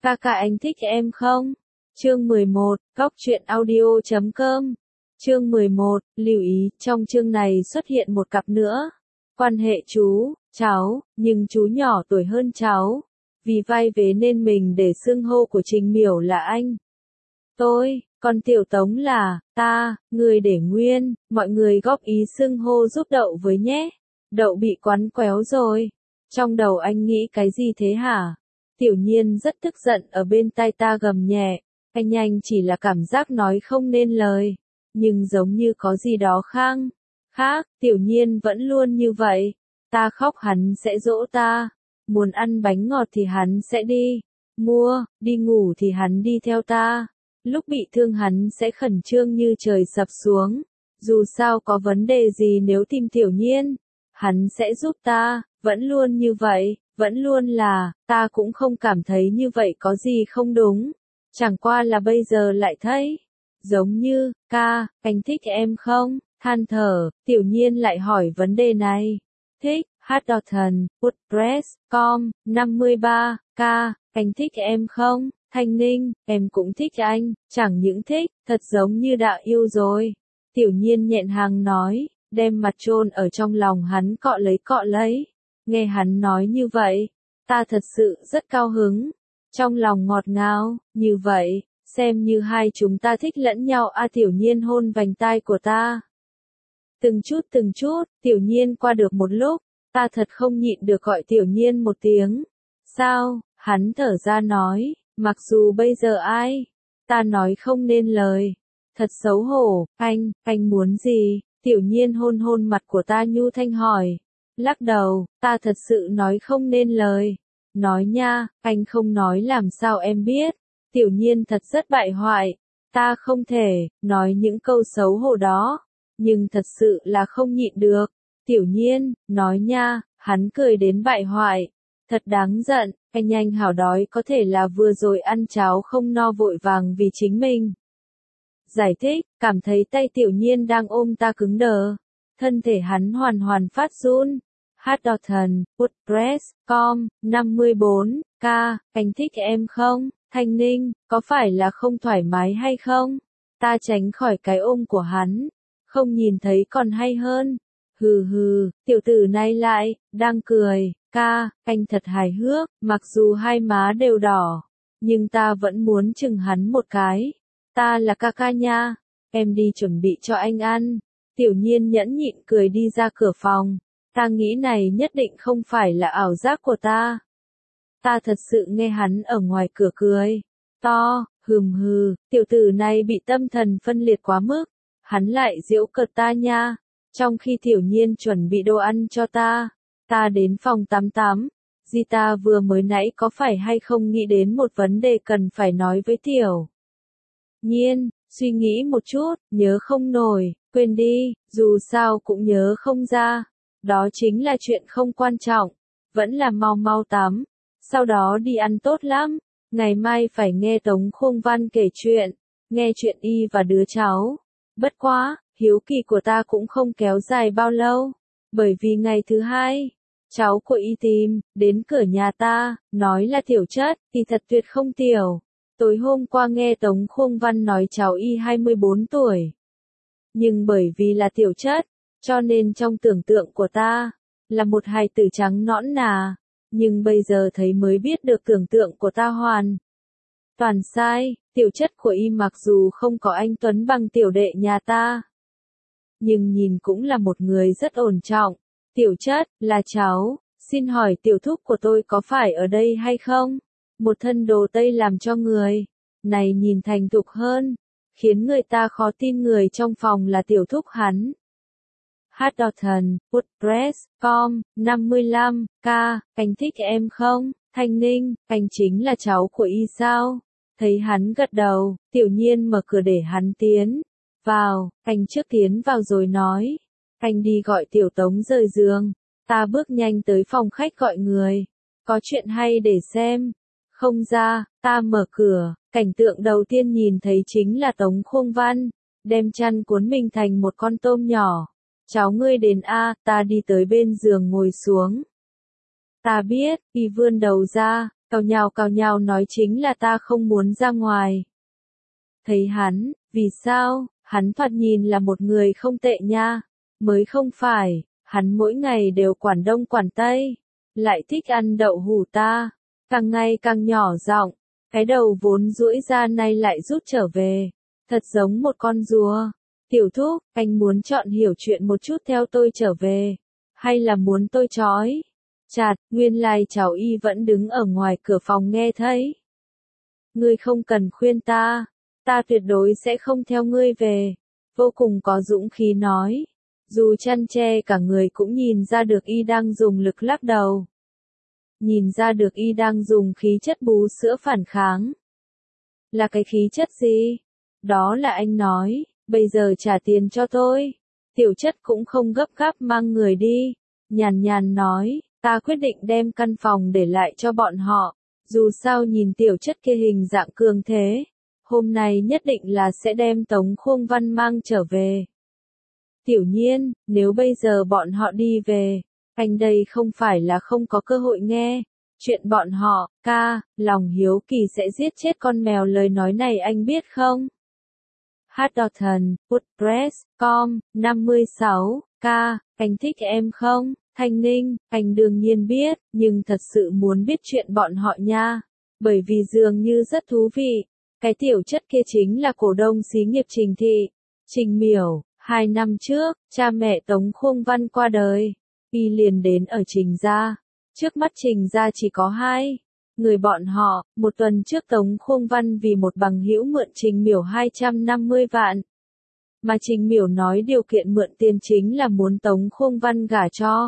Ca ca anh thích em không? Chương 11, Góc truyện audio.com. Chương 11, lưu ý, trong chương này xuất hiện một cặp nữa. Quan hệ chú, cháu, nhưng chú nhỏ tuổi hơn cháu. Vì vai vế nên mình để xưng hô của Trình Miểu là anh. Tôi, còn Tiểu Tống là, ta, người để nguyên, mọi người góp ý xưng hô giúp Đậu với nhé. Đậu bị quắn quéo rồi. Trong đầu anh nghĩ cái gì thế hả? Tiểu Nhiên rất tức giận ở bên tai ta gầm nhẹ. Anh chỉ là cảm giác nói không nên lời. Nhưng giống như có gì đó khác, Tiểu Nhiên vẫn luôn như vậy. Ta khóc hắn sẽ dỗ ta. Muốn ăn bánh ngọt thì hắn sẽ đi mua, đi ngủ thì hắn đi theo ta. Lúc bị thương hắn sẽ khẩn trương như trời sập xuống. Dù sao có vấn đề gì nếu tìm Tiểu Nhiên, hắn sẽ giúp ta, vẫn luôn như vậy, vẫn luôn là, ta cũng không cảm thấy như vậy có gì không đúng. Chẳng qua là bây giờ lại thấy, giống như, ca, anh thích em không? Than thở, Tiểu Nhiên lại hỏi vấn đề này. Thích, Hotdotton, WordPress.com, 53, ca, anh thích em không? Thanh Ninh, em cũng thích anh, chẳng những thích, thật giống như đã yêu rồi. Tiểu Nhiên nhẹn hàng nói, đem mặt chôn ở trong lòng hắn cọ lấy. Nghe hắn nói như vậy, ta thật sự rất cao hứng. Trong lòng ngọt ngào, như vậy, xem như hai chúng ta thích lẫn nhau. Tiểu Nhiên hôn vành tai của ta. Từng chút, Tiểu Nhiên qua được một lúc, ta thật không nhịn được gọi Tiểu Nhiên một tiếng. Sao? Hắn thở ra nói, mặc dù bây giờ ta nói không nên lời. Thật xấu hổ, anh muốn gì? Tiểu Nhiên hôn mặt của ta nhu thanh hỏi. Lắc đầu, ta thật sự nói không nên lời. Nói nha, anh không nói làm sao em biết. Tiểu Nhiên thật rất bại hoại. Ta không thể nói những câu xấu hổ đó. Nhưng thật sự là không nhịn được. Tiểu Nhiên, nói nha, hắn cười đến bại hoại. Thật đáng giận, anh hảo đói có thể là vừa rồi ăn cháo không no vội vàng vì chính mình. Giải thích, cảm thấy tay Tiểu Nhiên đang ôm ta cứng đờ. Thân thể hắn hoàn phát run. Hotdotton, WordPress.com, 54, ca, anh thích em không? Thanh Ninh, có phải là không thoải mái hay không? Ta tránh khỏi cái ôm của hắn. Không nhìn thấy còn hay hơn. Hừ, tiểu tử này lại, đang cười, ca, anh thật hài hước, mặc dù hai má đều đỏ. Nhưng ta vẫn muốn chừng hắn một cái. Ta là ca nha, em đi chuẩn bị cho anh ăn. Tiểu Nhiên nhẫn nhịn cười đi ra cửa phòng. Ta nghĩ này nhất định không phải là ảo giác của ta. Ta thật sự nghe hắn ở ngoài cửa cười. To, hừ, tiểu tử này bị tâm thần phân liệt quá mức. Hắn lại giễu cợt ta nha. Trong khi Tiểu Nhiên chuẩn bị đồ ăn cho ta đến phòng tắm. Ta vừa mới nãy có phải hay không nghĩ đến một vấn đề cần phải nói với Tiểu Nhiên, suy nghĩ một chút, nhớ không nổi, quên đi, dù sao cũng nhớ không ra. Đó chính là chuyện không quan trọng, vẫn là mau tắm, sau đó đi ăn tốt lắm. Ngày mai phải nghe Tống Khung Văn kể chuyện, nghe chuyện y và đứa cháu. Bất quá, hiếu kỳ của ta cũng không kéo dài bao lâu, bởi vì ngày thứ hai, cháu của y tìm đến cửa nhà ta, nói là Tiểu Chất, thì thật tuyệt không tiểu. Tối hôm qua nghe Tống Khung Văn nói cháu y 24 tuổi. Nhưng bởi vì là Tiểu Chất, cho nên trong tưởng tượng của ta, là một hài tử trắng nõn nà. Nhưng bây giờ thấy mới biết được tưởng tượng của ta hoàn toàn sai. Tiểu Chất của y mặc dù không có anh Tuấn bằng tiểu đệ nhà ta, nhưng nhìn cũng là một người rất ổn trọng. Tiểu Chất, là cháu, xin hỏi tiểu thúc của tôi có phải ở đây hay không? Một thân đồ tây làm cho người này nhìn thành thục hơn, khiến người ta khó tin người trong phòng là tiểu thúc hắn. Hotdotton, WordPress.com, 55, ca, anh thích em không? Thanh Ninh, anh chính là cháu của y sao? Thấy hắn gật đầu, Tiểu Nhiên mở cửa để hắn tiến vào. Anh trước tiến vào rồi nói, anh đi gọi Tiểu Tống rời giường. Ta bước nhanh tới phòng khách gọi người, có chuyện hay để xem. Không ra, ta mở cửa, cảnh tượng đầu tiên nhìn thấy chính là Tống Khung Văn, đem chăn cuốn mình thành một con tôm nhỏ. Cháu ngươi đến ta đi tới bên giường ngồi xuống. Ta biết, y vươn đầu ra, Cào nhào nói chính là ta không muốn ra ngoài. Thấy hắn, vì sao, hắn thoạt nhìn là một người không tệ nha, mới không phải, hắn mỗi ngày đều quản đông quản tây, lại thích ăn đậu hũ ta, càng ngày càng nhỏ giọng, cái đầu vốn duỗi ra nay lại rút trở về, thật giống một con rùa. Tiểu thúc, anh muốn chọn hiểu chuyện một chút theo tôi trở về, hay là muốn tôi trói? Chạt, nguyên lai cháu Y vẫn đứng ở ngoài cửa phòng nghe thấy. Ngươi không cần khuyên ta tuyệt đối sẽ không theo ngươi về. Vô cùng có dũng khí nói. Dù chăn che cả người cũng nhìn ra được Y đang dùng lực lắc đầu. Nhìn ra được Y đang dùng khí chất bú sữa phản kháng. Là cái khí chất gì? Đó là anh nói, bây giờ trả tiền cho tôi. Tiểu chất cũng không gấp gáp mang người đi. Nhàn nhàn nói, ta quyết định đem căn phòng để lại cho bọn họ. Dù sao nhìn tiểu chất kia hình dạng cường thế. Hôm nay nhất định là sẽ đem Tống Khuông Văn mang trở về. Tiểu nhiên, nếu bây giờ bọn họ đi về, anh đây không phải là không có cơ hội nghe. Chuyện bọn họ, lòng hiếu kỳ sẽ giết chết con mèo lời nói này anh biết không? Hotdotton, WordPress.com, 56, anh thích em không? Thanh Ninh, anh đương nhiên biết, nhưng thật sự muốn biết chuyện bọn họ nha. Bởi vì dường như rất thú vị. Cái tiểu chất kia chính là cổ đông xí nghiệp Trình Thị. Trình Miểu, 2 năm trước, cha mẹ Tống Khuông Văn qua đời. Y liền đến ở Trình gia. Trước mắt Trình gia chỉ có 2 người bọn họ. Một tuần trước Tống Khuông Văn vì một bằng hữu mượn Trình Miểu 250 vạn. Mà Trình Miểu nói điều kiện mượn tiền chính là muốn Tống Khuông Văn gả cho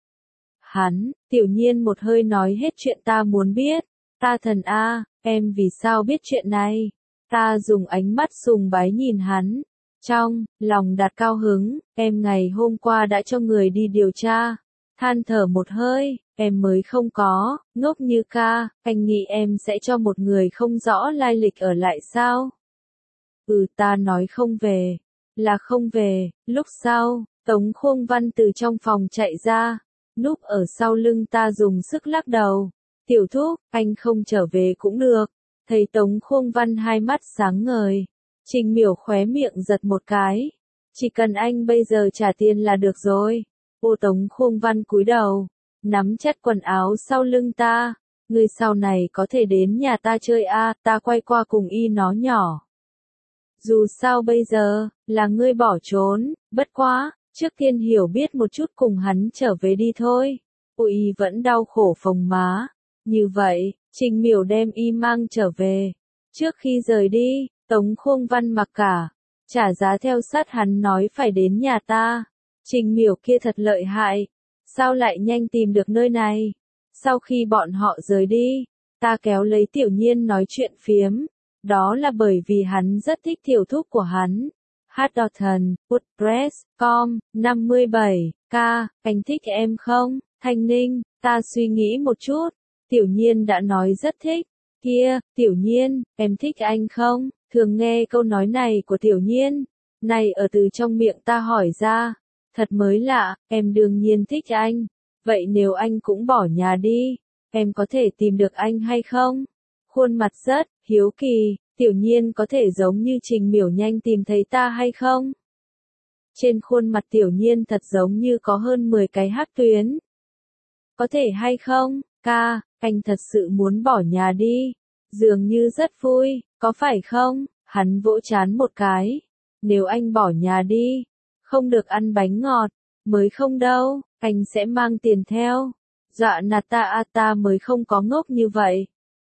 hắn. Tiểu nhiên một hơi nói hết chuyện ta muốn biết. Ta thần a, em vì sao biết chuyện này? Ta dùng ánh mắt sùng bái nhìn hắn. Trong lòng đạt cao hứng, em ngày hôm qua đã cho người đi điều tra. Than thở một hơi, em mới không có, ngốc như ca, anh nghĩ em sẽ cho một người không rõ lai lịch ở lại sao? Ta nói không về, là không về. Lúc sau, Tống Khuông Văn từ trong phòng chạy ra, núp ở sau lưng ta dùng sức lắc đầu. Tiểu thúc, anh không trở về cũng được. Thấy Tống Khuông Văn hai mắt sáng ngời. Trình Miểu khóe miệng giật một cái. Chỉ cần anh bây giờ trả tiền là được rồi. Tống Khuông Văn cúi đầu, nắm chặt quần áo sau lưng ta. Ngươi sau này có thể đến nhà ta chơi ta quay qua cùng Y nó nhỏ. Dù sao bây giờ, là ngươi bỏ trốn, bất quá, trước tiên hiểu biết một chút cùng hắn trở về đi thôi. Y vẫn đau khổ phồng má. Như vậy, Trình Miểu đem Y mang trở về. Trước khi rời đi, Tống Khuông Văn mặc cả, trả giá theo sát hắn nói phải đến nhà ta. Trình Miểu kia thật lợi hại, sao lại nhanh tìm được nơi này? Sau khi bọn họ rời đi, ta kéo lấy Tiểu Nhiên nói chuyện phiếm. Đó là bởi vì hắn rất thích tiểu thúc của hắn. Hotdotton, WordPress.com, 57, anh thích em không? Thanh Ninh, ta suy nghĩ một chút. Tiểu Nhiên đã nói rất thích. Kia, Tiểu Nhiên, em thích anh không? Thường nghe câu nói này của Tiểu Nhiên. Này ở từ trong miệng ta hỏi ra. Thật mới lạ, em đương nhiên thích anh. Vậy nếu anh cũng bỏ nhà đi, em có thể tìm được anh hay không? Khuôn mặt rất hiếu kỳ, Tiểu Nhiên có thể giống như Trình Miểu nhanh tìm thấy ta hay không? Trên khuôn mặt Tiểu Nhiên thật giống như có hơn 10 cái hắc tuyến. Có thể hay không? Anh thật sự muốn bỏ nhà đi. Dường như rất vui, có phải không? Hắn vỗ trán một cái. Nếu anh bỏ nhà đi, không được ăn bánh ngọt, mới không đâu, anh sẽ mang tiền theo. Dọa nạt ta mới không có ngốc như vậy.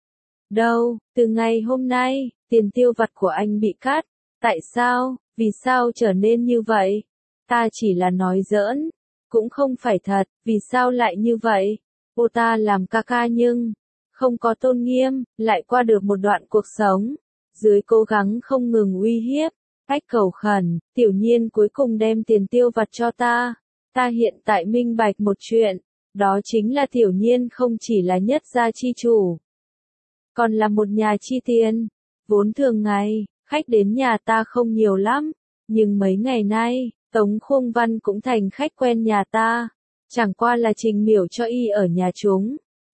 Đâu, từ ngày hôm nay, tiền tiêu vặt của anh bị cắt. Tại sao, vì sao trở nên như vậy? Ta chỉ là nói giỡn, cũng không phải thật, vì sao lại như vậy? Ta làm ca nhưng không có tôn nghiêm, lại qua được một đoạn cuộc sống. Dưới cố gắng không ngừng uy hiếp, cách cầu khẩn, Tiểu Nhiên cuối cùng đem tiền tiêu vặt cho ta. Ta hiện tại minh bạch một chuyện, đó chính là Tiểu Nhiên không chỉ là nhất gia chi chủ, còn là một nhà chi tiền. Vốn thường ngày, khách đến nhà ta không nhiều lắm, nhưng mấy ngày nay, Tống Khuông Văn cũng thành khách quen nhà ta. Chẳng qua là Trình Miểu cho Y ở nhà chúng.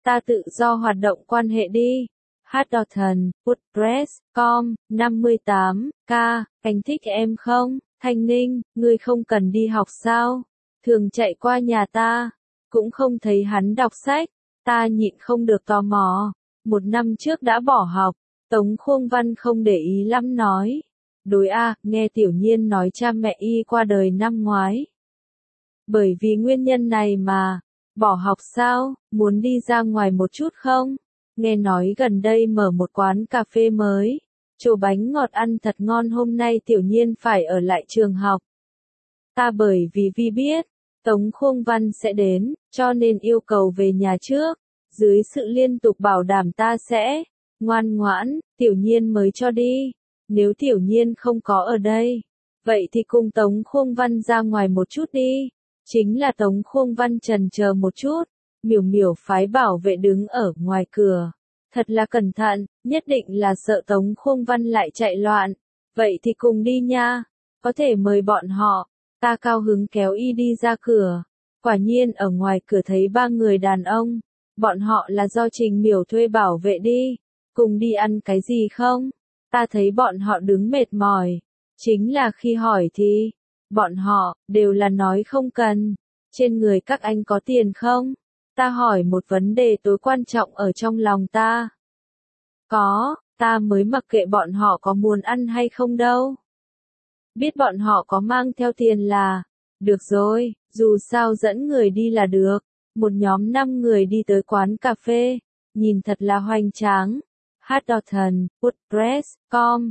Ta tự do hoạt động quan hệ đi. Hotdotton, WordPress.com, 58k, anh thích em không? Thanh Ninh, ngươi không cần đi học sao? Thường chạy qua nhà ta, cũng không thấy hắn đọc sách, ta nhịn không được tò mò. 1 năm trước đã bỏ học, Tống Khuông Văn không để ý lắm nói. Đối a, nghe Tiểu Nhiên nói cha mẹ y qua đời năm ngoái. Bởi vì nguyên nhân này mà, bỏ học sao, muốn đi ra ngoài một chút không? Nghe nói gần đây mở một quán cà phê mới, chỗ bánh ngọt ăn thật ngon, hôm nay Tiểu Nhiên phải ở lại trường học. Ta bởi vì biết, Tống Khuông Văn sẽ đến, cho nên yêu cầu về nhà trước, dưới sự liên tục bảo đảm ta sẽ ngoan ngoãn, Tiểu Nhiên mới cho đi. Nếu Tiểu Nhiên không có ở đây, vậy thì cùng Tống Khuông Văn ra ngoài một chút đi. Chính là Tống Khuông Văn chần chờ một chút, miểu miểu phái bảo vệ đứng ở ngoài cửa. Thật là cẩn thận, nhất định là sợ Tống Khuông Văn lại chạy loạn. Vậy thì cùng đi nha, có thể mời bọn họ. Ta cao hứng kéo y đi ra cửa. Quả nhiên ở ngoài cửa thấy 3 người đàn ông. Bọn họ là do Trình Miểu thuê bảo vệ đi. Cùng đi ăn cái gì không? Ta thấy bọn họ đứng mệt mỏi. Chính là khi hỏi thì, bọn họ đều là nói không cần. Trên người các anh có tiền không? Ta hỏi một vấn đề tối quan trọng ở trong lòng ta. Có, ta mới mặc kệ bọn họ có muốn ăn hay không đâu. Biết bọn họ có mang theo tiền là, được rồi, dù sao dẫn người đi là được. Một nhóm 5 người đi tới quán cà phê, nhìn thật là hoành tráng. Hotdotton, WordPress.com,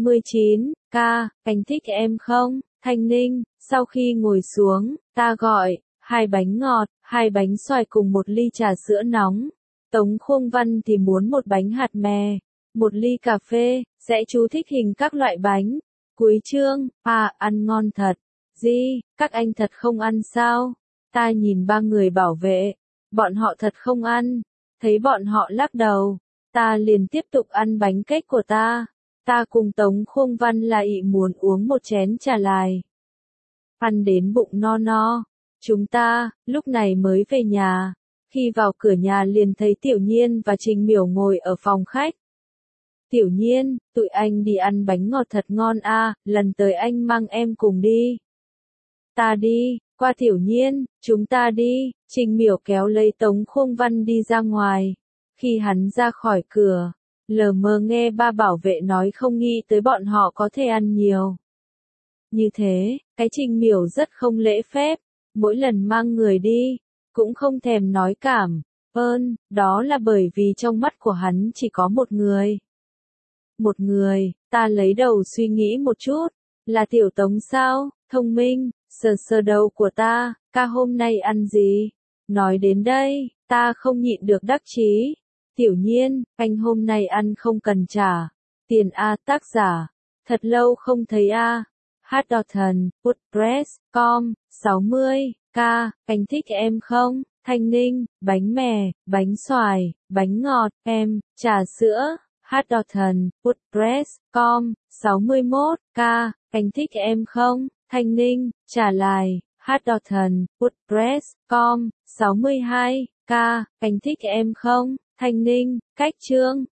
59k, anh thích em không? Thanh Ninh, sau khi ngồi xuống, ta gọi 2 bánh ngọt, 2 bánh xoài cùng 1 ly trà sữa nóng. Tống Khuông Văn thì muốn 1 bánh hạt mè, 1 ly cà phê, sẽ chú thích hình các loại bánh. Cuối chương, ăn ngon thật. Gì, các anh thật không ăn sao? Ta nhìn 3 người bảo vệ, bọn họ thật không ăn. Thấy bọn họ lắc đầu, ta liền tiếp tục ăn bánh kếch của ta. Ta cùng Tống Khuông Văn là ị muốn uống 1 chén trà lại. Ăn đến bụng no no. Chúng ta, lúc này mới về nhà. Khi vào cửa nhà liền thấy Tiểu Nhiên và Trình Miểu ngồi ở phòng khách. Tiểu Nhiên, tụi anh đi ăn bánh ngọt thật ngon a, lần tới anh mang em cùng đi. Ta đi, qua Tiểu Nhiên, chúng ta đi. Trình Miểu kéo lấy Tống Khuông Văn đi ra ngoài. Khi hắn ra khỏi cửa, lờ mờ nghe 3 bảo vệ nói không nghĩ tới bọn họ có thể ăn nhiều. Như thế, cái Trình Miểu rất không lễ phép, mỗi lần mang người đi, cũng không thèm nói cảm ơn, đó là bởi vì trong mắt của hắn chỉ có một người. Một người, ta lấy đầu suy nghĩ một chút, là Tiểu Tống sao, thông minh, sờ sờ đầu của ta, ca hôm nay ăn gì? Nói đến đây, ta không nhịn được đắc chí. Tiểu Nhiên, anh hôm nay ăn không cần trả tiền a, tác giả. Thật lâu không thấy a. Hotdotton, WordPress.com, 60k, anh thích em không? Thanh Ninh, bánh mè, bánh xoài, bánh ngọt, em, trà sữa. Hotdotton, WordPress.com, 61k, anh thích em không? Thanh Ninh, trả lại. Hotdotton, WordPress.com, 62k, anh thích em không? Thanh Ninh, cách chương.